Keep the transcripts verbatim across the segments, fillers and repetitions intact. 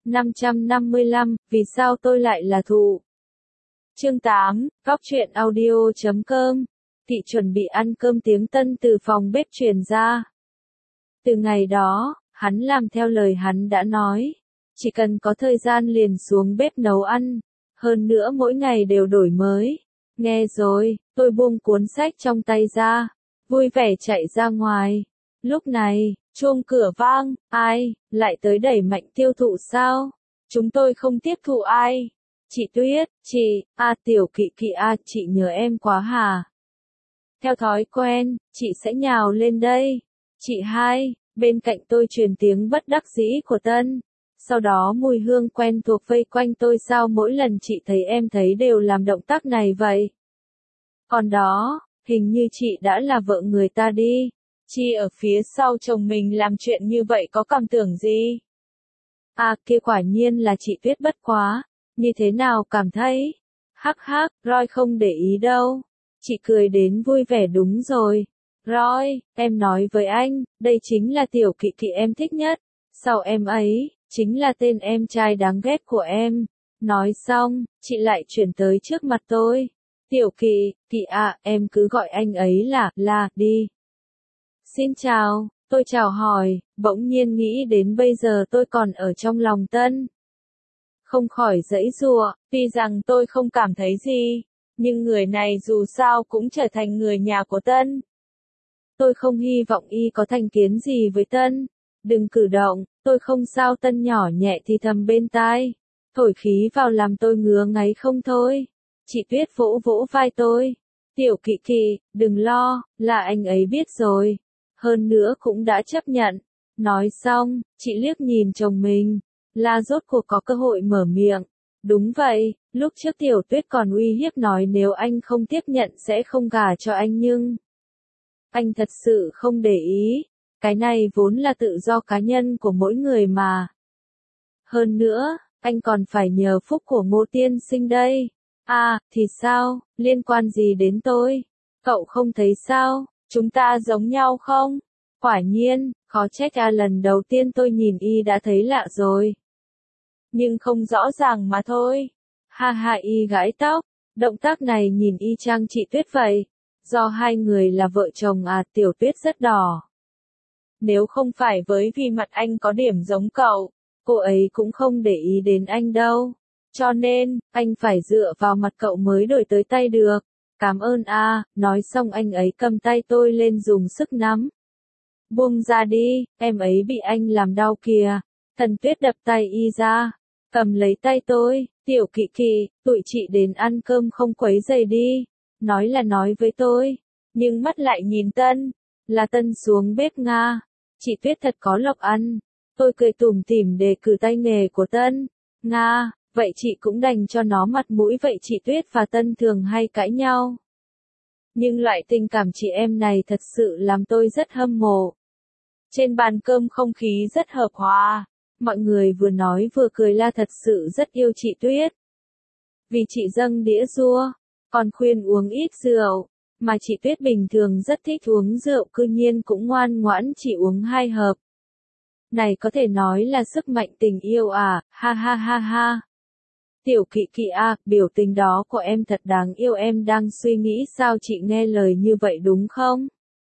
năm trăm năm mươi lăm, vì sao tôi lại là thụ? Chương tám, góc truyện audio chấm com. Thị chuẩn bị ăn cơm tiếng Tân từ phòng bếp truyền ra. Từ ngày đó, hắn làm theo lời hắn đã nói. Chỉ cần có thời gian liền xuống bếp nấu ăn. Hơn nữa mỗi ngày đều đổi mới. Nghe rồi, tôi buông cuốn sách trong tay ra. Vui vẻ chạy ra ngoài. Lúc này, chuông cửa vang, ai, lại tới đẩy mạnh tiêu thụ sao? Chúng tôi không tiếp thụ ai. Chị Tuyết, chị, a tiểu kỵ kỵ a chị nhớ em quá hả? Theo thói quen, chị sẽ nhào lên đây. Chị hai, bên cạnh tôi truyền tiếng bất đắc dĩ của Tân. Sau đó mùi hương quen thuộc vây quanh tôi sao mỗi lần chị thấy em thấy đều làm động tác này vậy? Còn đó, hình như chị đã là vợ người ta đi. Chị ở phía sau chồng mình làm chuyện như vậy có cảm tưởng gì? À kia quả nhiên là chị Tuyết bất quá. Như thế nào cảm thấy? Hắc hắc, Roy không để ý đâu. Chị cười đến vui vẻ đúng rồi. Roy, em nói với anh, đây chính là tiểu kỵ kỵ em thích nhất. Sau em ấy, chính là tên em trai đáng ghét của em. Nói xong, chị lại chuyển tới trước mặt tôi. Tiểu kỵ, kỵ à, em cứ gọi anh ấy là, là, đi. Xin chào, tôi chào hỏi, bỗng nhiên nghĩ đến bây giờ tôi còn ở trong lòng Tân. Không khỏi giãy giụa, tuy rằng tôi không cảm thấy gì, nhưng người này dù sao cũng trở thành người nhà của Tân. Tôi không hy vọng y có thành kiến gì với Tân. Đừng cử động, tôi không sao Tân nhỏ nhẹ thì thầm bên tai. Thổi khí vào làm tôi ngứa ngáy không thôi. Chị Tuyết vỗ vỗ vai tôi. Tiểu kỵ kỵ, đừng lo, là anh ấy biết rồi. Hơn nữa cũng đã chấp nhận. Nói xong, chị liếc nhìn chồng mình. Là rốt cuộc có cơ hội mở miệng. Đúng vậy, lúc trước Tiểu Tuyết còn uy hiếp nói nếu anh không tiếp nhận sẽ không gả cho anh nhưng... Anh thật sự không để ý. Cái này vốn là tự do cá nhân của mỗi người mà. Hơn nữa, anh còn phải nhờ phúc của Ngô tiên sinh đây. À, thì sao, liên quan gì đến tôi? Cậu không thấy sao, chúng ta giống nhau không? Quả nhiên, khó trách à lần đầu tiên tôi nhìn y đã thấy lạ rồi. Nhưng không rõ ràng mà thôi. Ha ha y gãi tóc, động tác này nhìn y chang chị Tuyết vậy. Do hai người là vợ chồng à Tiểu Tuyết rất đỏ. Nếu không phải với vì mặt anh có điểm giống cậu, cô ấy cũng không để ý đến anh đâu. Cho nên, anh phải dựa vào mặt cậu mới đổi tới tay được. Cảm ơn a, nói xong anh ấy cầm tay tôi lên dùng sức nắm. Buông ra đi, em ấy bị anh làm đau kìa. Thần Tuyết đập tay y ra, cầm lấy tay tôi, tiểu kỵ kỵ, tụi chị đến ăn cơm không quấy rầy đi. Nói là nói với tôi, nhưng mắt lại nhìn Tân, là Tân xuống bếp Nga. Chị Tuyết thật có lộc ăn. Tôi cười tủm tỉm đề cử tay nghề của Tân. Nga, vậy chị cũng đành cho nó mặt mũi vậy chị Tuyết và Tân thường hay cãi nhau. Nhưng loại tình cảm chị em này thật sự làm tôi rất hâm mộ. Trên bàn cơm không khí rất hợp hòa. Mọi người vừa nói vừa cười la thật sự rất yêu chị Tuyết. Vì chị dâng đĩa rua, còn khuyên uống ít rượu, mà chị Tuyết bình thường rất thích uống rượu cư nhiên cũng ngoan ngoãn chỉ uống hai hộp. Này có thể nói là sức mạnh tình yêu à, ha ha ha ha. Tiểu kỵ kỵ à, biểu tình đó của em thật đáng yêu em đang suy nghĩ sao chị nghe lời như vậy đúng không?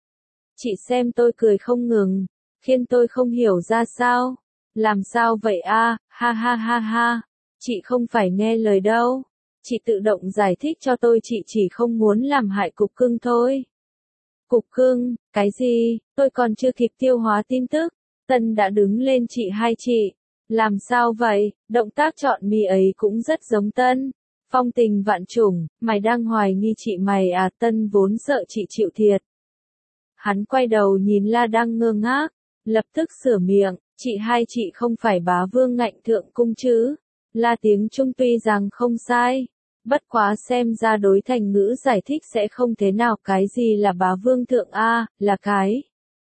Chị xem tôi cười không ngừng, khiến tôi không hiểu ra sao. Làm sao vậy a, ha ha ha ha. Chị không phải nghe lời đâu. Chị tự động giải thích cho tôi chị chỉ không muốn làm hại cục cưng thôi. Cục cưng, cái gì, tôi còn chưa kịp tiêu hóa tin tức. Tân đã đứng lên chị hai chị. Làm sao vậy, động tác chọn mi ấy cũng rất giống Tân. Phong tình vạn trùng, mày đang hoài nghi chị mày à Tân vốn sợ chị chịu thiệt. Hắn quay đầu nhìn La đang ngơ ngác, lập tức sửa miệng, chị hai chị không phải bá vương ngạnh thượng cung chứ. La tiếng Trung tuy rằng không sai, bất quá xem ra đối thành ngữ giải thích sẽ không thế nào cái gì là bá vương thượng a, là cái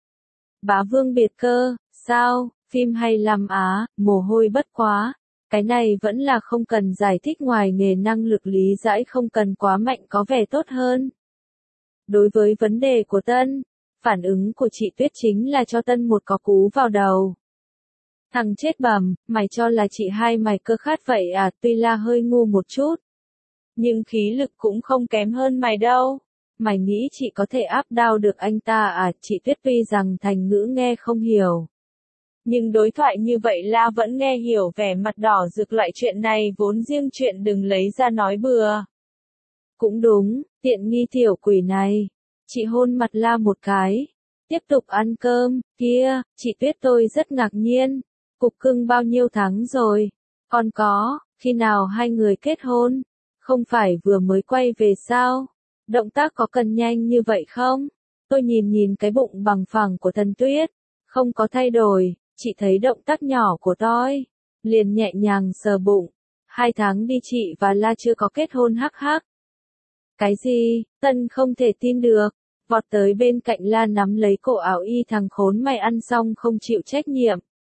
bá vương biệt cơ, sao, phim hay lắm á, mồ hôi bất quá. Cái này vẫn là không cần giải thích ngoài nghề năng lực lý giải không cần quá mạnh có vẻ tốt hơn. Đối với vấn đề của Tân, phản ứng của chị Tuyết chính là cho Tân một có cú vào đầu. Thằng chết bẩm, mày cho là chị hai mày cơ khát vậy à, tuy là hơi ngu một chút. Nhưng khí lực cũng không kém hơn mày đâu. Mày nghĩ chị có thể áp đao được anh ta à, chị Tuyết tuy rằng thành ngữ nghe không hiểu. Nhưng đối thoại như vậy La vẫn nghe hiểu, vẻ mặt đỏ rực, loại chuyện này vốn riêng chuyện đừng lấy ra nói bừa. Cũng đúng, tiện nghi tiểu quỷ này. Chị hôn mặt La một cái. Tiếp tục ăn cơm, kia, chị Tuyết tôi rất ngạc nhiên. Cục cưng bao nhiêu tháng rồi? Còn có, khi nào hai người kết hôn? Không phải vừa mới quay về sao? Động tác có cần nhanh như vậy không? Tôi nhìn nhìn cái bụng bằng phẳng của Tần Tuyết. Không có thay đổi, chị thấy động tác nhỏ của tôi. Liền nhẹ nhàng sờ bụng. Hai tháng đi chị và La chưa có kết hôn hắc hắc. Cái gì? Tân không thể tin được. Vọt tới bên cạnh La nắm lấy cổ áo y, thằng khốn mày ăn xong không chịu trách nhiệm.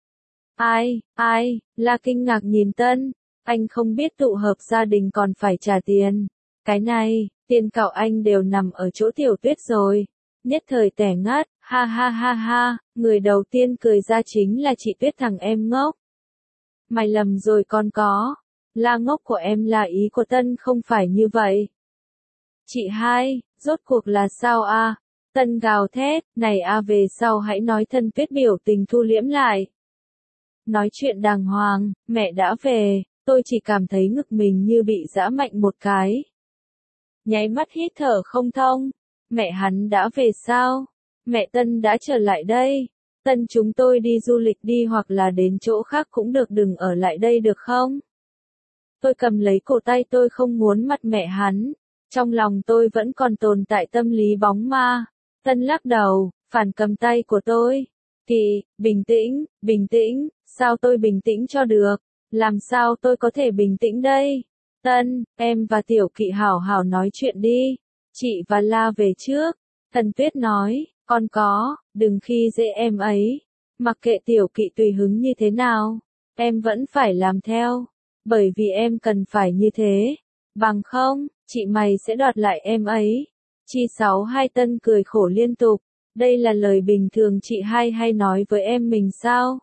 Ai, ai, La kinh ngạc nhìn Tân. Anh không biết tụ hợp gia đình còn phải trả tiền. Cái này, tiền cạo anh đều nằm ở chỗ Tiểu Tuyết rồi. Nhất thời tẻ ngắt, ha ha ha ha, người đầu tiên cười ra chính là chị Tuyết, thằng em ngốc. Mày lầm rồi con có. La ngốc của em là ý của Tân không phải như vậy. Chị hai, rốt cuộc là sao a? Tân gào thét, này a về sau hãy nói. Thân Tuyết biểu tình thu liễm lại. Nói chuyện đàng hoàng, mẹ đã về, tôi chỉ cảm thấy ngực mình như bị giã mạnh một cái. Nháy mắt hít thở không thông, mẹ hắn đã về sao? Mẹ Tân đã trở lại đây. Tân chúng tôi đi du lịch đi hoặc là đến chỗ khác cũng được, đừng ở lại đây được không? Tôi cầm lấy cổ tay, tôi không muốn mặt mẹ hắn. Trong lòng tôi vẫn còn tồn tại tâm lý bóng ma. Tân lắc đầu, phản cầm tay của tôi. Kỳ, bình tĩnh, bình tĩnh, sao tôi bình tĩnh cho được? Làm sao tôi có thể bình tĩnh đây? Tân, em và Tiểu Kỵ hảo hảo nói chuyện đi. Chị và La về trước. Tần Tuyết nói, con có, đừng khi dễ em ấy. Mặc kệ Tiểu Kỵ tùy hứng như thế nào, em vẫn phải làm theo. Bởi vì em cần phải như thế. Bằng không, chị mày sẽ đoạt lại em ấy. Chi sáu hai Tân cười khổ liên tục. Đây là lời bình thường chị hai hay nói với em mình sao?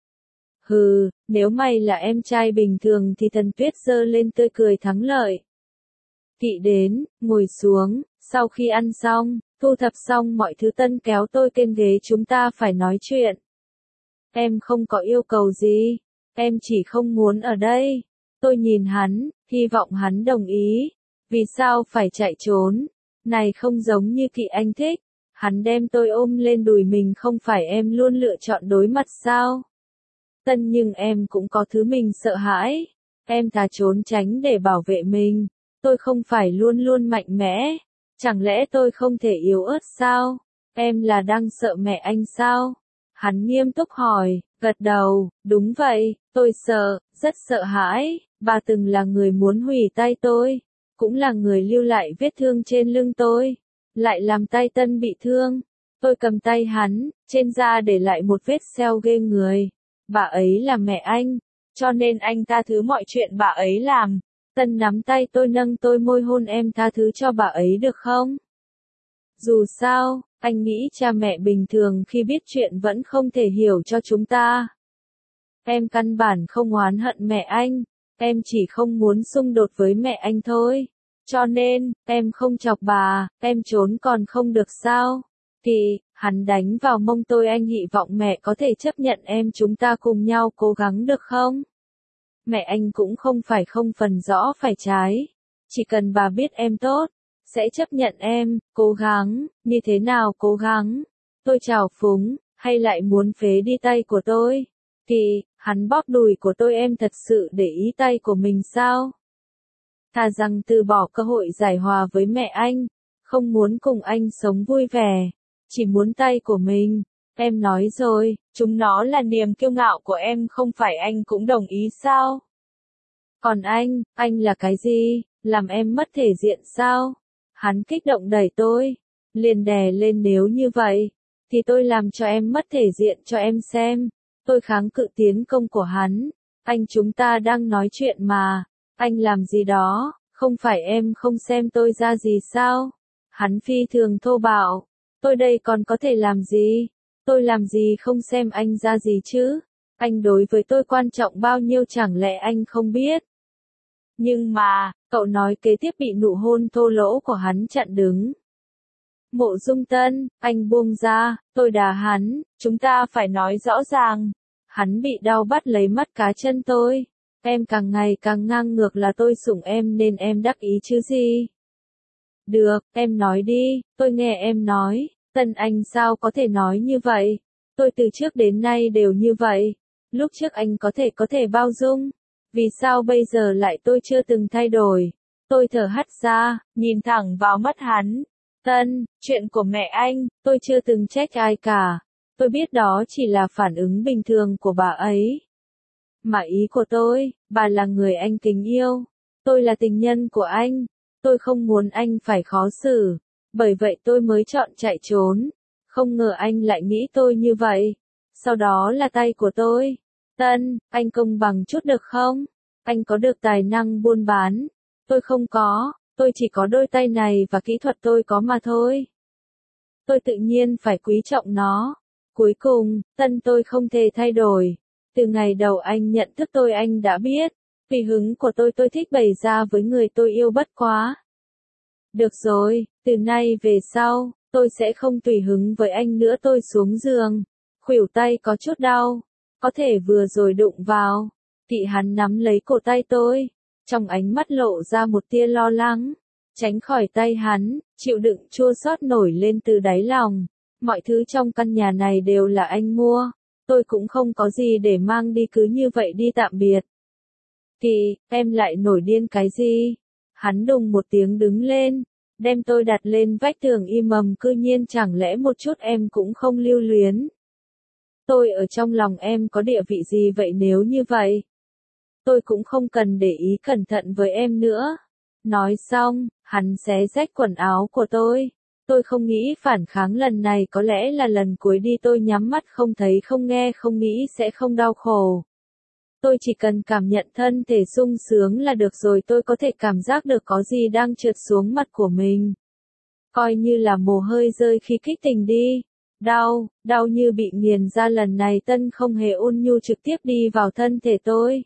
Hừ, nếu mày là em trai bình thường thì Tần Tuyết giơ lên tươi cười thắng lợi. Kỵ đến, ngồi xuống, sau khi ăn xong, thu thập xong mọi thứ, Tân kéo tôi trên ghế, chúng ta phải nói chuyện. Em không có yêu cầu gì, em chỉ không muốn ở đây. Tôi nhìn hắn, hy vọng hắn đồng ý. Vì sao phải chạy trốn? Này không giống như Kỵ anh thích. Hắn đem tôi ôm lên đùi mình, không phải em luôn lựa chọn đối mặt sao? Tân, nhưng em cũng có thứ mình sợ hãi. Em thà trốn tránh để bảo vệ mình. Tôi không phải luôn luôn mạnh mẽ. Chẳng lẽ tôi không thể yếu ớt sao? Em là đang sợ mẹ anh sao? Hắn nghiêm túc hỏi, gật đầu, đúng vậy, tôi sợ, rất sợ hãi. Bà từng là người muốn hủy tay tôi. Cũng là người lưu lại vết thương trên lưng tôi. Lại làm tay Tân bị thương. Tôi cầm tay hắn, trên da để lại một vết sẹo ghê người. Bà ấy là mẹ anh, cho nên anh tha thứ mọi chuyện bà ấy làm. Tân nắm tay tôi, nâng tôi, môi hôn em, tha thứ cho bà ấy được không? Dù sao, anh nghĩ cha mẹ bình thường khi biết chuyện vẫn không thể hiểu cho chúng ta. Em căn bản không oán hận mẹ anh, em chỉ không muốn xung đột với mẹ anh thôi. Cho nên, em không chọc bà, em trốn còn không được sao? Thì, hắn đánh vào mông tôi, anh hy vọng mẹ có thể chấp nhận em, chúng ta cùng nhau cố gắng được không? Mẹ anh cũng không phải không phần rõ phải trái. Chỉ cần bà biết em tốt, sẽ chấp nhận em, cố gắng, như thế nào cố gắng? Tôi trào phúng, hay lại muốn phế đi tay của tôi? Thì, hắn bóp đùi của tôi, em thật sự để ý tay của mình sao? Thà rằng từ bỏ cơ hội giải hòa với mẹ anh, không muốn cùng anh sống vui vẻ, chỉ muốn tay của mình. Em nói rồi, chúng nó là niềm kiêu ngạo của em, không phải anh cũng đồng ý sao? Còn anh, anh là cái gì? Làm em mất thể diện sao? Hắn kích động đẩy tôi, liền đè lên, nếu như vậy, thì tôi làm cho em mất thể diện cho em xem. Tôi kháng cự tiến công của hắn. Anh, chúng ta đang nói chuyện mà. Anh làm gì đó, không phải em không xem tôi ra gì sao? Hắn phi thường thô bạo. Tôi đây còn có thể làm gì? Tôi làm gì không xem anh ra gì chứ? Anh đối với tôi quan trọng bao nhiêu chẳng lẽ anh không biết? Nhưng mà, cậu nói kế tiếp bị nụ hôn thô lỗ của hắn chặn đứng. Mộ Dung Tân, anh buông ra, tôi đá hắn, chúng ta phải nói rõ ràng. Hắn bị đau bắt lấy mắt cá chân tôi. Em càng ngày càng ngang ngược là tôi sủng em nên em đắc ý chứ gì. Được, em nói đi, tôi nghe em nói. Tân anh sao có thể nói như vậy? Tôi từ trước đến nay đều như vậy. Lúc trước anh có thể có thể bao dung. Vì sao bây giờ lại tôi chưa từng thay đổi? Tôi thở hắt ra, nhìn thẳng vào mắt hắn. Tân, chuyện của mẹ anh, tôi chưa từng trách ai cả. Tôi biết đó chỉ là phản ứng bình thường của bà ấy. Mà ý của tôi, bà là người anh kính yêu. Tôi là tình nhân của anh. Tôi không muốn anh phải khó xử. Bởi vậy tôi mới chọn chạy trốn. Không ngờ anh lại nghĩ tôi như vậy. Sau đó là tay của tôi. Tân, anh công bằng chút được không? Anh có được tài năng buôn bán. Tôi không có. Tôi chỉ có đôi tay này và kỹ thuật tôi có mà thôi. Tôi tự nhiên phải quý trọng nó. Cuối cùng, Tân tôi không thể thay đổi. Từ ngày đầu anh nhận thức tôi anh đã biết. Tùy hứng của tôi tôi thích bày ra với người tôi yêu bất quá. Được rồi, từ nay về sau, tôi sẽ không tùy hứng với anh nữa. Tôi xuống giường. Khuỷu tay có chút đau. Có thể vừa rồi đụng vào. Thì hắn nắm lấy cổ tay tôi. Trong ánh mắt lộ ra một tia lo lắng. Tránh khỏi tay hắn, chịu đựng chua xót nổi lên từ đáy lòng. Mọi thứ trong căn nhà này đều là anh mua. Tôi cũng không có gì để mang đi cứ như vậy đi tạm biệt. Thì, em lại nổi điên cái gì? Hắn đùng một tiếng đứng lên. Đem tôi đặt lên vách tường im mầm cư nhiên chẳng lẽ một chút em cũng không lưu luyến. Tôi ở trong lòng em có địa vị gì vậy nếu như vậy? Tôi cũng không cần để ý cẩn thận với em nữa. Nói xong, hắn xé rách quần áo của tôi. Tôi không nghĩ phản kháng lần này có lẽ là lần cuối đi. Tôi nhắm mắt không thấy không nghe không nghĩ sẽ không đau khổ. Tôi chỉ cần cảm nhận thân thể sung sướng là được rồi. Tôi có thể cảm giác được có gì đang trượt xuống mặt của mình. Coi như là mồ hôi rơi khi kích tình đi. Đau, đau như bị nghiền ra. Lần này Tân không hề ôn nhu trực tiếp đi vào thân thể tôi.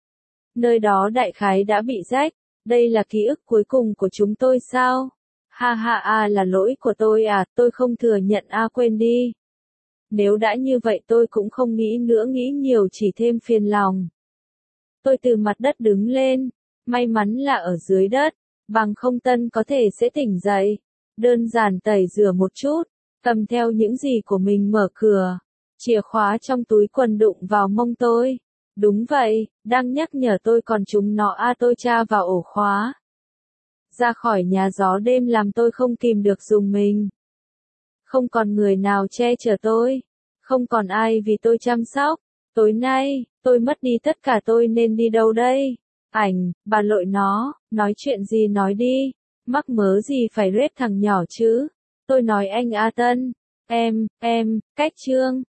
Nơi đó đại khái đã bị rách. Đây là ký ức cuối cùng của chúng tôi sao? Ha ha à là lỗi của tôi à, tôi không thừa nhận à quên đi. Nếu đã như vậy tôi cũng không nghĩ nữa nghĩ nhiều chỉ thêm phiền lòng. Tôi từ mặt đất đứng lên. May mắn là ở dưới đất. Bằng không Tân có thể sẽ tỉnh dậy. Đơn giản tẩy rửa một chút. Cầm theo những gì của mình mở cửa. Chìa khóa trong túi quần đụng vào mông tôi. Đúng vậy, đang nhắc nhở tôi còn chúng nó a à, tôi tra vào ổ khóa. Ra khỏi nhà gió đêm làm tôi không kìm được dùng mình. Không còn người nào che chở tôi. Không còn ai vì tôi chăm sóc. Tối nay, tôi mất đi tất cả tôi nên đi đâu đây? Ảnh, bà lội nó, nói chuyện gì nói đi. Mắc mớ gì phải rep thằng nhỏ chứ? Tôi nói anh A Tân. Em, em, cách chương.